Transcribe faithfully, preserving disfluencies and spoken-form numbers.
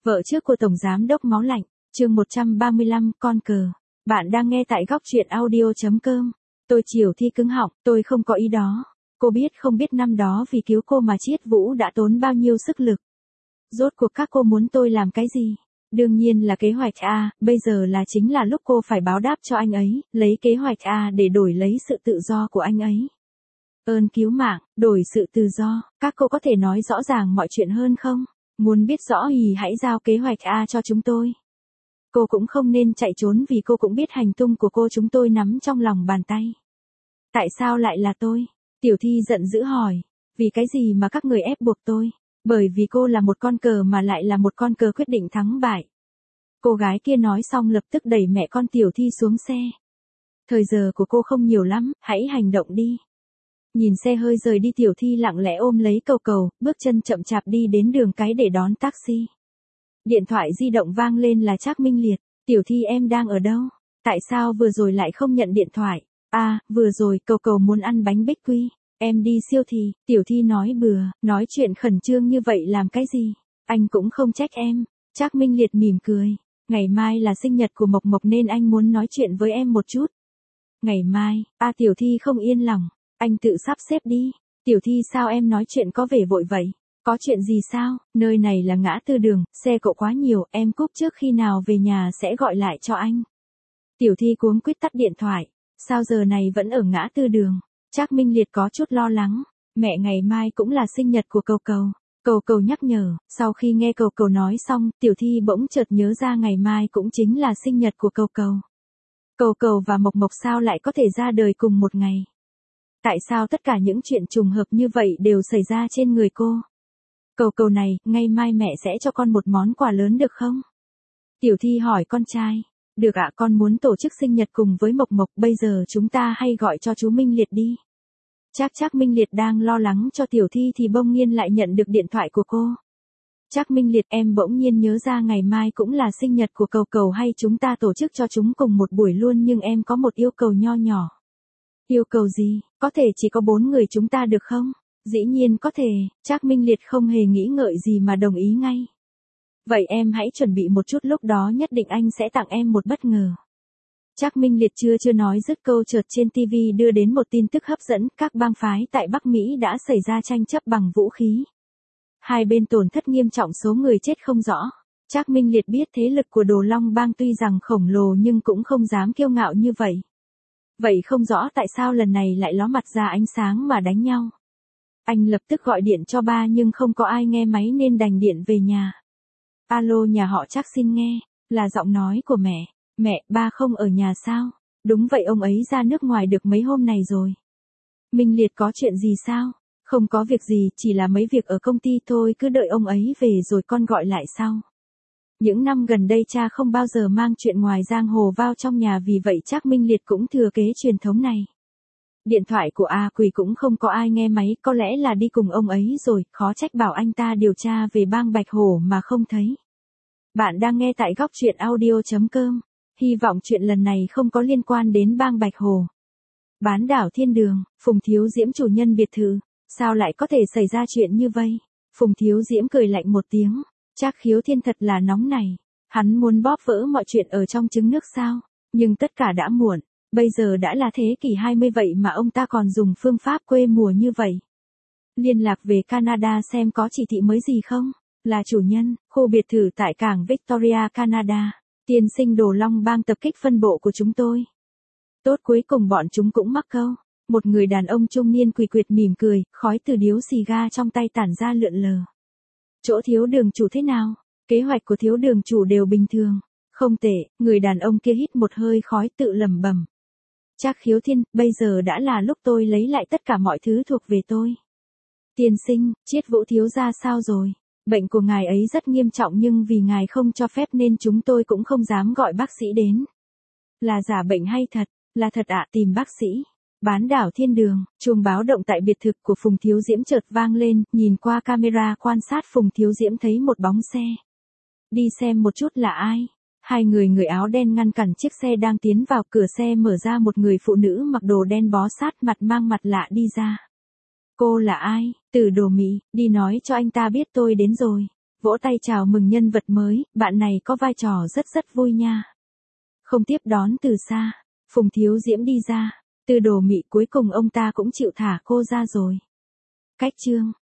Vợ trước của Tổng Giám đốc Máu Lạnh, chương một trăm ba mươi lăm, con cờ. Bạn đang nghe tại góc truyện audio chấm com. Tôi Triều Thi cứng họng, tôi không có ý đó. Cô biết không biết năm đó vì cứu cô mà Chiết Vũ đã tốn bao nhiêu sức lực. Rốt cuộc các cô muốn tôi làm cái gì? Đương nhiên là kế hoạch A, bây giờ là chính là lúc cô phải báo đáp cho anh ấy, lấy kế hoạch A để đổi lấy sự tự do của anh ấy. Ơn cứu mạng, đổi sự tự do, các cô có thể nói rõ ràng mọi chuyện hơn không? Muốn biết rõ thì hãy giao kế hoạch A cho chúng tôi. Cô cũng không nên chạy trốn vì cô cũng biết hành tung của cô chúng tôi nắm trong lòng bàn tay. Tại sao lại là tôi? Tiểu Thi giận dữ hỏi. Vì cái gì mà các người ép buộc tôi? Bởi vì cô là một con cờ mà lại là một con cờ quyết định thắng bại. Cô gái kia nói xong lập tức đẩy mẹ con Tiểu Thi xuống xe. Thời giờ của cô không nhiều lắm, hãy hành động đi. Nhìn xe hơi rời đi, Tiểu Thi lặng lẽ ôm lấy Cầu Cầu, bước chân chậm chạp đi đến đường cái để đón taxi. Điện thoại di động vang lên là Trác Minh Liệt. Tiểu Thi em đang ở đâu? Tại sao vừa rồi lại không nhận điện thoại? À, vừa rồi Cầu Cầu muốn ăn bánh bích quy. Em đi siêu thị. Tiểu Thi nói bừa, nói chuyện khẩn trương như vậy làm cái gì? Anh cũng không trách em. Trác Minh Liệt mỉm cười. Ngày mai là sinh nhật của Mộc Mộc nên anh muốn nói chuyện với em một chút. Ngày mai, à Tiểu Thi không yên lòng. Anh tự sắp xếp đi. Tiểu Thi sao em nói chuyện có vẻ vội vậy? Có chuyện gì sao? Nơi này là ngã tư đường, xe cộ quá nhiều, em cúp trước khi nào về nhà sẽ gọi lại cho anh. Tiểu Thi cuống quýt tắt điện thoại. Sao giờ này vẫn ở ngã tư đường? Trác Minh Liệt có chút lo lắng. Mẹ ngày mai cũng là sinh nhật của Cầu Cầu. Cầu Cầu nhắc nhở, sau khi nghe Cầu Cầu nói xong, Tiểu Thi bỗng chợt nhớ ra ngày mai cũng chính là sinh nhật của Cầu Cầu. Cầu Cầu và Mộc Mộc sao lại có thể ra đời cùng một ngày? Tại sao tất cả những chuyện trùng hợp như vậy đều xảy ra trên người cô? Cầu Cầu này, ngày mai mẹ sẽ cho con một món quà lớn được không? Tiểu Thi hỏi con trai. Được ạ, con muốn tổ chức sinh nhật cùng với Mộc Mộc, bây giờ chúng ta hay gọi cho chú Minh Liệt đi. Trác Trác Minh Liệt đang lo lắng cho Tiểu Thi thì bỗng nhiên lại nhận được điện thoại của cô. Trác Minh Liệt, em bỗng nhiên nhớ ra ngày mai cũng là sinh nhật của Cầu Cầu, hay chúng ta tổ chức cho chúng cùng một buổi luôn, nhưng em có một yêu cầu nho nhỏ. Yêu cầu gì? Có thể chỉ có bốn người chúng ta được không? Dĩ nhiên có thể. Trác Minh Liệt không hề nghĩ ngợi gì mà đồng ý ngay. Vậy em hãy chuẩn bị một chút, lúc đó nhất định anh sẽ tặng em một bất ngờ. Trác Minh Liệt chưa chưa nói dứt câu chợt trên ti vi đưa đến một tin tức hấp dẫn, các bang phái tại Bắc Mỹ đã xảy ra tranh chấp bằng vũ khí. Hai bên tổn thất nghiêm trọng, số người chết không rõ. Trác Minh Liệt biết thế lực của Đồ Long bang tuy rằng khổng lồ nhưng cũng không dám kiêu ngạo như vậy. Vậy không rõ tại sao lần này lại ló mặt ra ánh sáng mà đánh nhau. Anh lập tức gọi điện cho ba nhưng không có ai nghe máy nên đành điện về nhà. Alo, nhà họ Trác xin nghe, là giọng nói của mẹ. Mẹ, ba không ở nhà sao? Đúng vậy, ông ấy ra nước ngoài được mấy hôm này rồi. Minh Liệt có chuyện gì sao? Không có việc gì, chỉ là mấy việc ở công ty thôi, cứ đợi ông ấy về rồi con gọi lại sau. Những năm gần đây cha không bao giờ mang chuyện ngoài giang hồ vào trong nhà, vì vậy Trác Minh Liệt cũng thừa kế truyền thống này. Điện thoại của A Quỳ cũng không có ai nghe máy, có lẽ là đi cùng ông ấy rồi, khó trách bảo anh ta điều tra về bang Bạch Hổ mà không thấy. Bạn đang nghe tại góc truyện audio chấm com. Hy vọng chuyện lần này không có liên quan đến bang Bạch Hổ. Bán đảo Thiên Đường, Phùng Thiếu Diễm chủ nhân biệt thự. Sao lại có thể xảy ra chuyện như vậy? Phùng Thiếu Diễm cười lạnh một tiếng. Trác Khiếu Thiên thật là nóng này. Hắn muốn bóp vỡ mọi chuyện ở trong trứng nước sao? Nhưng tất cả đã muộn. Bây giờ đã là thế kỷ hai mươi vậy mà ông ta còn dùng phương pháp quê mùa như vậy. Liên lạc về Canada xem có chỉ thị mới gì không? Là chủ nhân, khu biệt thự tại cảng Victoria, Canada. Tiên sinh Đồ Long bang tập kích phân bộ của chúng tôi. Tốt, cuối cùng bọn chúng cũng mắc câu. Một người đàn ông trung niên quỳ quyệt mỉm cười, khói từ điếu xì ga trong tay tản ra lượn lờ. Chỗ Thiếu Đường chủ thế nào? Kế hoạch của Thiếu Đường chủ đều bình thường. Không tệ, người đàn ông kia hít một hơi khói tự lẩm bẩm. Trác Khiếu Thiên, bây giờ đã là lúc tôi lấy lại tất cả mọi thứ thuộc về tôi. Tiên sinh, Chiết Vũ thiếu gia sao rồi? Bệnh của ngài ấy rất nghiêm trọng nhưng vì ngài không cho phép nên chúng tôi cũng không dám gọi bác sĩ đến. Là giả bệnh hay thật? Là thật ạ, tìm bác sĩ. Bán đảo Thiên Đường, chuông báo động tại biệt thự của Phùng Thiếu Diễm chợt vang lên, nhìn qua camera quan sát Phùng Thiếu Diễm thấy một bóng xe. Đi xem một chút là ai? Hai người người áo đen ngăn cản chiếc xe đang tiến vào, cửa xe mở ra, một người phụ nữ mặc đồ đen bó sát mặt mang mặt lạ đi ra. Cô là ai? Từ Đồ Mỹ, đi nói cho anh ta biết tôi đến rồi. vỗ tay chào mừng nhân vật mới, bạn này có vai trò rất rất vui nha. Không tiếp đón từ xa, Phùng Thiếu Diễm đi ra, Từ Đồ Mị cuối cùng ông ta cũng chịu thả cô ra rồi. Cách chương